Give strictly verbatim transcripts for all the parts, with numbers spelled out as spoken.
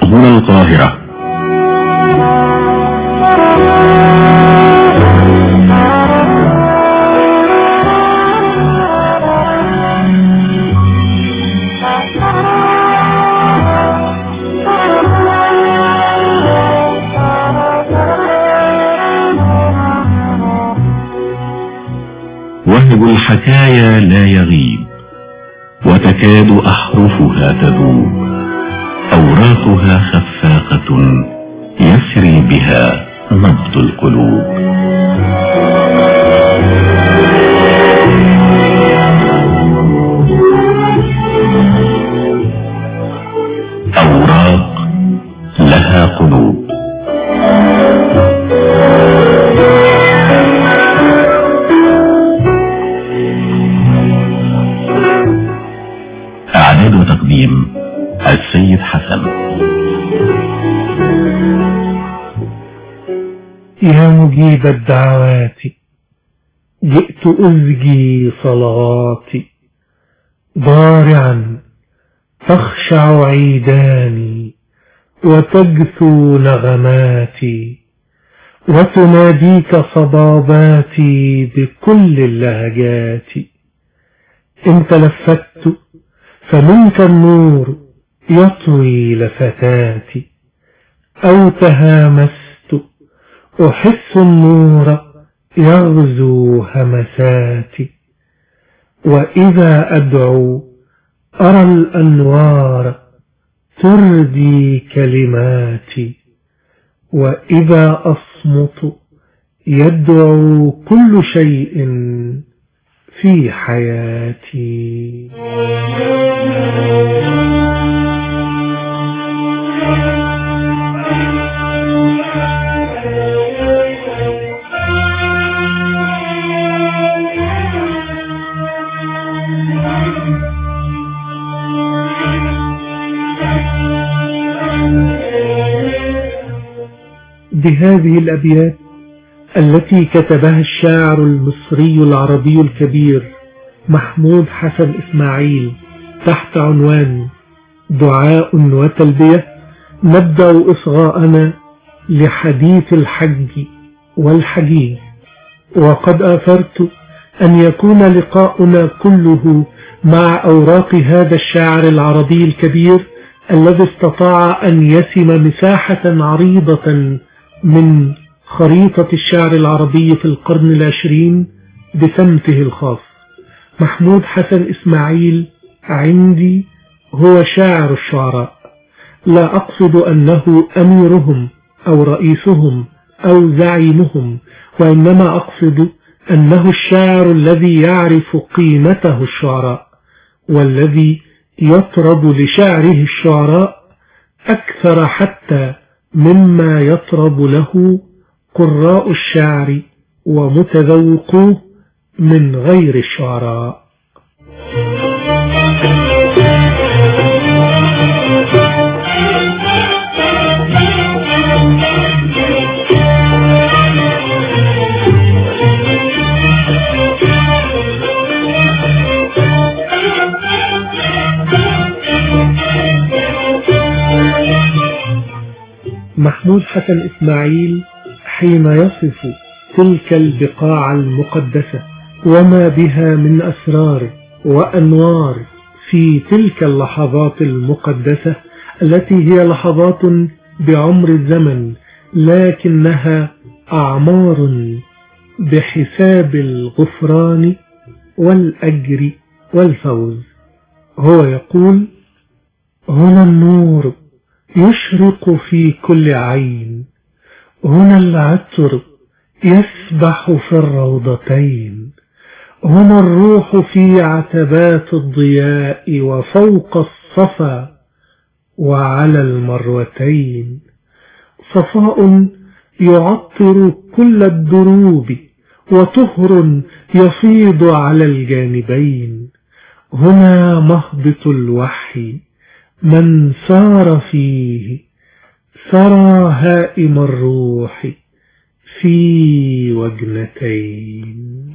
هنا القاهرة. وهج الحكايا لا يغيب، وتكاد أحرفها تذوب، أوراقها خفاقة يسري بها نبض القلوب. أوراق لها قلوب. إعداد وتقديم السيد حسن. يا مجيب الدعوات، جئت أزجي صلواتي، ضارعا تخشع عيداني وتجثو نغماتي، وتناديك صباباتي بكل اللهجات. إن تلفت فمنك النور يطوي لفتاتي، أو تهامست أحس النور يغزو همساتي. وإذا أدعو أرى الأنوار تردي كلماتي، وإذا أصمت يدعو كل شيء في حياتي. بهذه الأبيات التي كتبها الشاعر المصري العربي الكبير محمود حسن إسماعيل تحت عنوان دعاء وتلبية، نبدأ إصغاءنا لحديث الحج والحجيج. وقد آثرت أن يكون لقاؤنا كله مع أوراق هذا الشاعر العربي الكبير الذي استطاع أن يسم مساحة عريضة من خريطة الشعر العربي في القرن العشرين بسمته الخاص. محمود حسن إسماعيل عندي هو شاعر الشعراء، لا أقصد أنه أميرهم أو رئيسهم أو زعيمهم، وإنما أقصد أنه الشاعر الذي يعرف قيمته الشعراء، والذي يطرب لشعره الشعراء أكثر حتى مما يطرب له قراء الشعر ومتذوقوه من غير الشعراء. محمود حسن إسماعيل حين يصف تلك البقاع المقدسة وما بها من أسرار وأنوار في تلك اللحظات المقدسة التي هي لحظات بعمر الزمن، لكنها أعمار بحساب الغفران والأجر والفوز. هو يقول: هنا النور يشرق في كل عين، هنا العطر يسبح في الروضتين، هنا الروح في عتبات الضياء وفوق الصفا وعلى المروتين، صفاء يعطر كل الدروب وطهر يفيض على الجانبين، هنا مهبط الوحي من سار فيه سرى هائم الروح في وجنتين.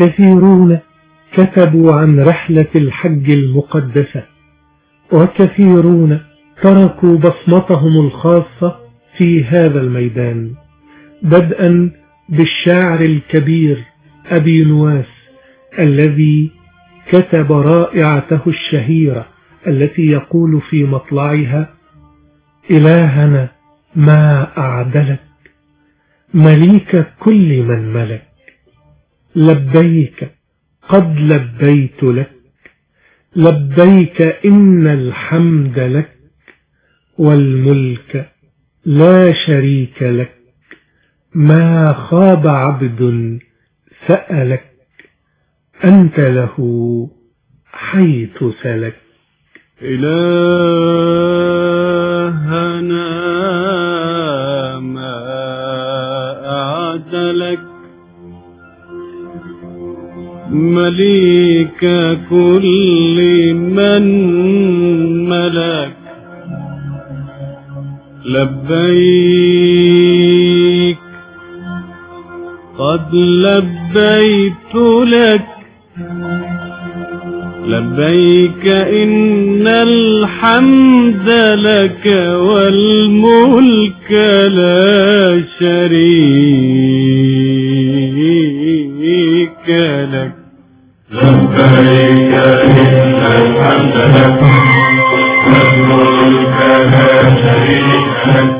كثيرون كتبوا عن رحلة الحج المقدسة، وكثيرون تركوا بصمتهم الخاصة في هذا الميدان، بدءا بالشاعر الكبير أبي نواس الذي كتب رائعته الشهيرة التي يقول في مطلعها: إلهنا ما أعدلك مليك كل من ملك، لبيك قد لبيت لك، لبيك إن الحمد لك، والملك لا شريك لك، ما خاب عبد سألك، أنت له حيث سلك. إلهنا ما أعدلك مليك كل من ملك، لبيك قد لبيت لك، لبيك إن الحمد لك، والملك لا شريك لك. لبيك إن الحمد لك، والملك لا شريك لك.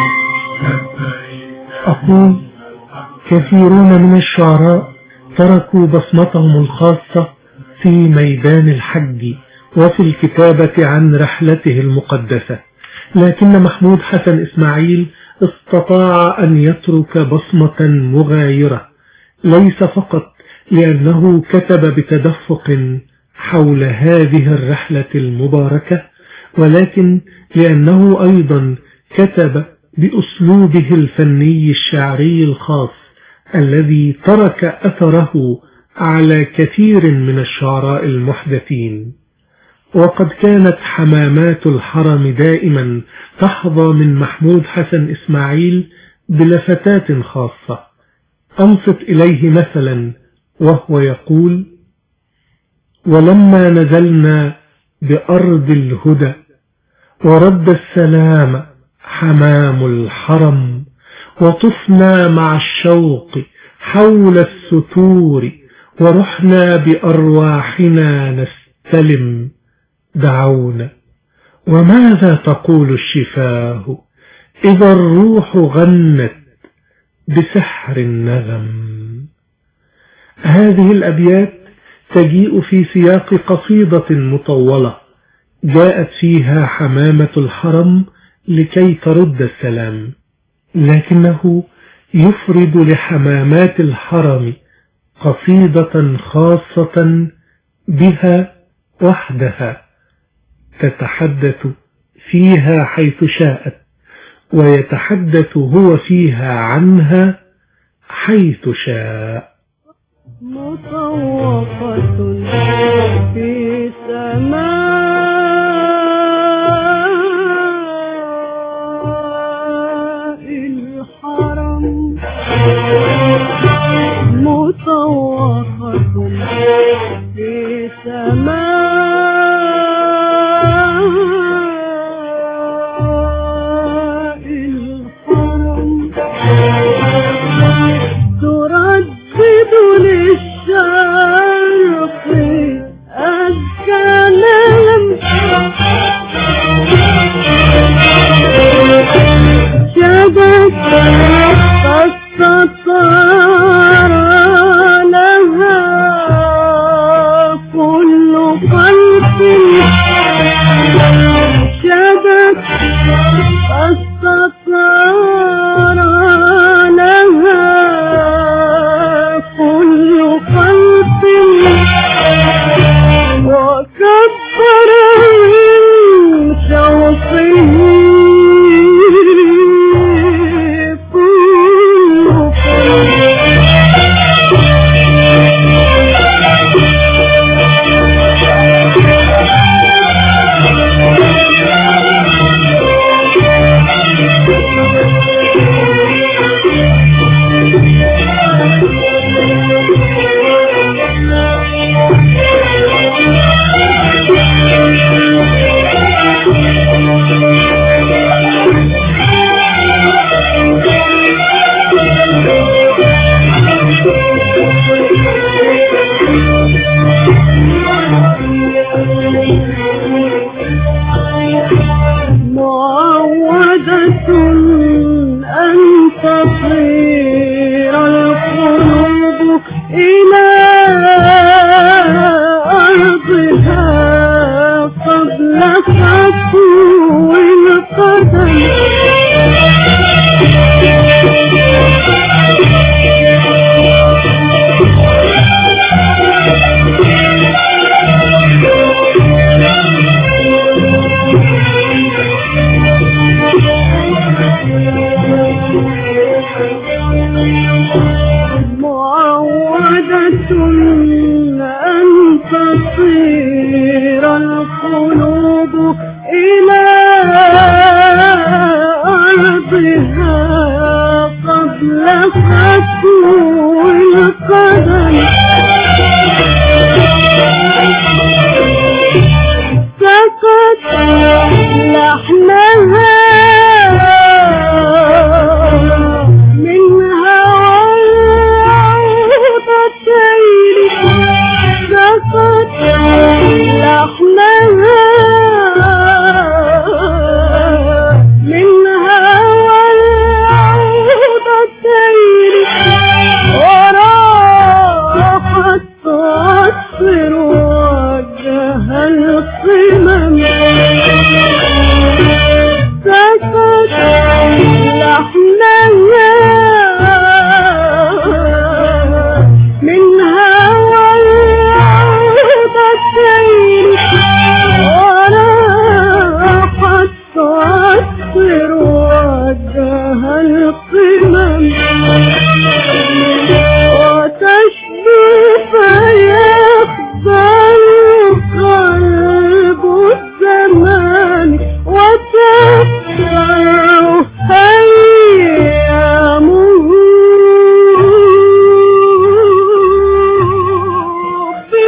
أقول كثيرون من الشعراء تركوا بصمتهم الخاصة في ميدان الحج وفي الكتابة عن رحلته المقدسة، لكن محمود حسن إسماعيل استطاع أن يترك بصمة مغايرة، ليس فقط لأنه كتب بتدفق حول هذه الرحلة المباركة، ولكن لأنه أيضا كتب بأسلوبه الفني الشعري الخاص الذي ترك أثره على كثير من الشعراء المحدثين. وقد كانت حمامات الحرم دائما تحظى من محمود حسن إسماعيل بلفتات خاصة. أنصت إليه مثلا وهو يقول: ولما نزلنا بأرض الهدى ورد السلام حمام الحرم، وطفنا مع الشوق حول الستور، ورحنا بأرواحنا نستلم، دعونا وماذا تقول الشفاه إذا الروح غنت بسحر النغم. هذه الأبيات تجيء في سياق قصيدة مطولة جاءت فيها حمامة الحرم لكي ترد السلام، لكنه يفرد لحمامات الحرم قصيدة خاصة بها وحدها تتحدث فيها حيث شاءت، ويتحدث هو فيها عنها حيث شاء. مطوقة في سماء الحرم، مطوقة في سماء الحرم، تردد للشرق الكلام، شدت قصة أن تصير القلوب إلى أرضها قبل خطو القدم. سقط لحنها منها والعودتين، سقط لحنها منها والعودتين، وراحت تعصر وجه القمم. سقط لحنها منها والعودتين، وراحت تعصر وجه القمم، وتشبي فيخزن قلب الزمان، وتفكر أيامه في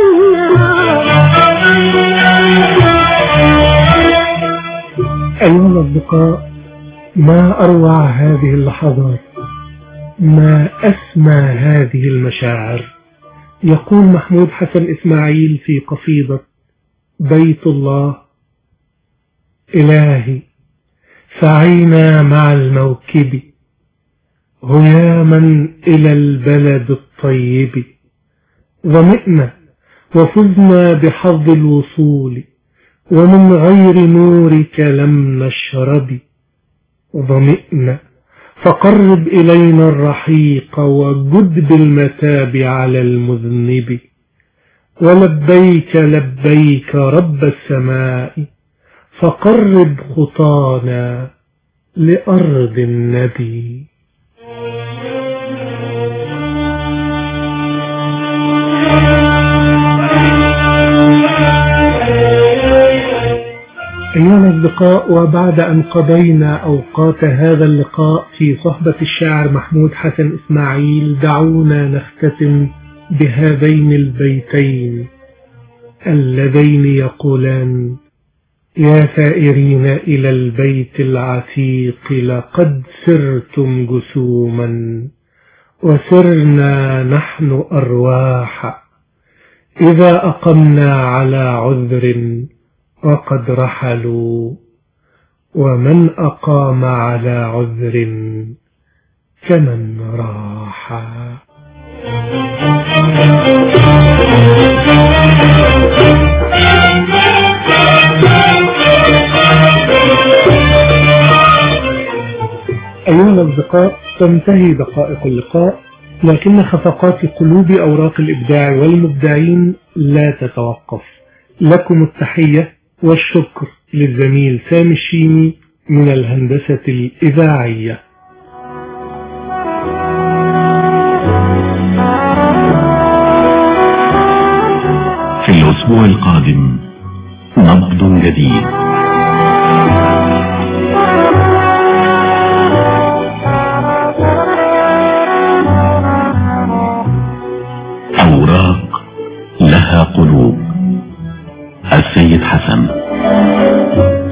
أيها الأصدقاء، ما أروع هذه اللحظات، ما أسمى هذه المشاعر. يقول محمود حسن إسماعيل في قصيدة بيت الله: إلهي سعينا مع الموكب هياما إلى البلد الطيب، ظمئنا وفزنا بحظ الوصول، ومن غير نورك لم نشرب. ظمئنا فقرب إلينا الرحيق، وجد بالمتاب على المذنب. ولبيك لبيك رب السماء، فقرب خطانا لأرض النبي. أيها الأصدقاء، وبعد أن قضينا أوقات هذا اللقاء في صحبة الشاعر محمود حسن إسماعيل، دعونا نختتم بهذين البيتين اللذين يقولان: يا سائرين إلى البيت العتيق لقد سرتم جسوما، وسرنا نحن أرواح، إذا أقمنا على عذر وقد رحلوا، ومن أقام على عذر كمن راح. أيها الأصدقاء، تنتهي دقائق اللقاء، لكن خفقات قلوب أوراق الإبداع والمبدعين لا تتوقف. لكم التحية والشكر للزميل سامي الشيمي من الهندسة الإذاعية. في الأسبوع القادم نبض جديد. أوراق لها قلوب، السيد حسن.